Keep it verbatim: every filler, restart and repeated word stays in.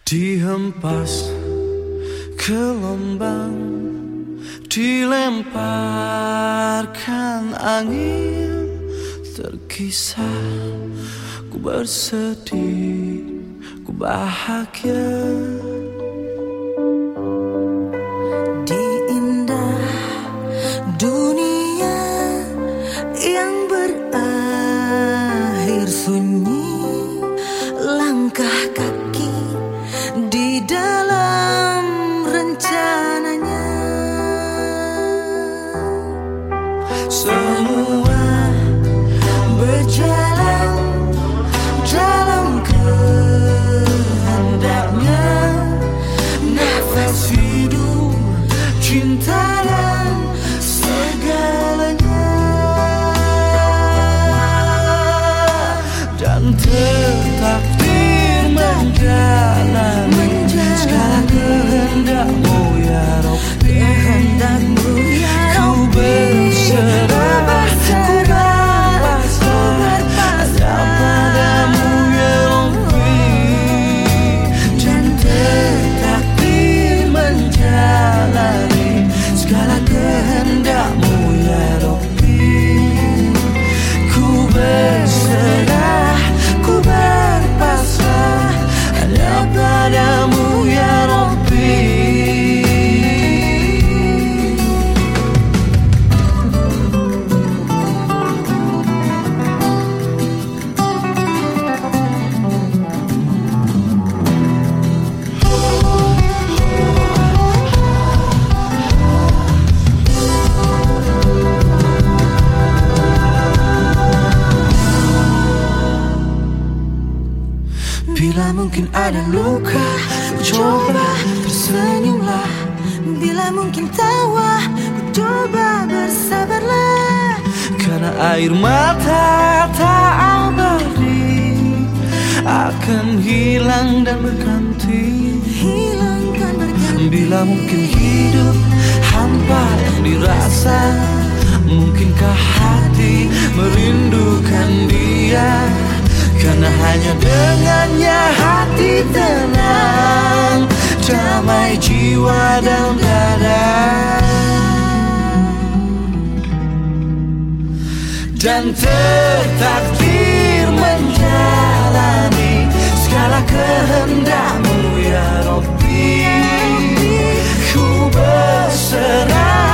Dihempas gelombang, dilemparkan angin, terkisah ku bersedih, ku bahagia. Di indah dunia yang berakhir sunyi, langkah kaki di dalam rencananya. Semua berjalan dalam kehendaknya. Nafas hidup, cinta dan segalanya. Dan tertakdir menjalani segala kehendakmu ya Rabbi. Kehendakmu ya Ku berserah, ku berpasrah hanya padamu ya Rabbi. Dan tertakdir menjalani segala kehendakmu ya Rabbi. Ku berserah, ku berpasrah hanya padamu ya Rabbi. Bila mungkin ada luka, coba tersenyumlah. Bila mungkin tawa, coba bersabarlah. Karena air mata tak abadi, akan hilang dan berganti. Hilangkan berganti. Bila mungkin hidup hampa yang dirasa, mungkinkah hati merindukan dia? Karena hanya dengannya hati tenang, damai jiwa dan dada. Dan tertakdir menjalani segala kehendakmu ya Rabbi. Ku berserah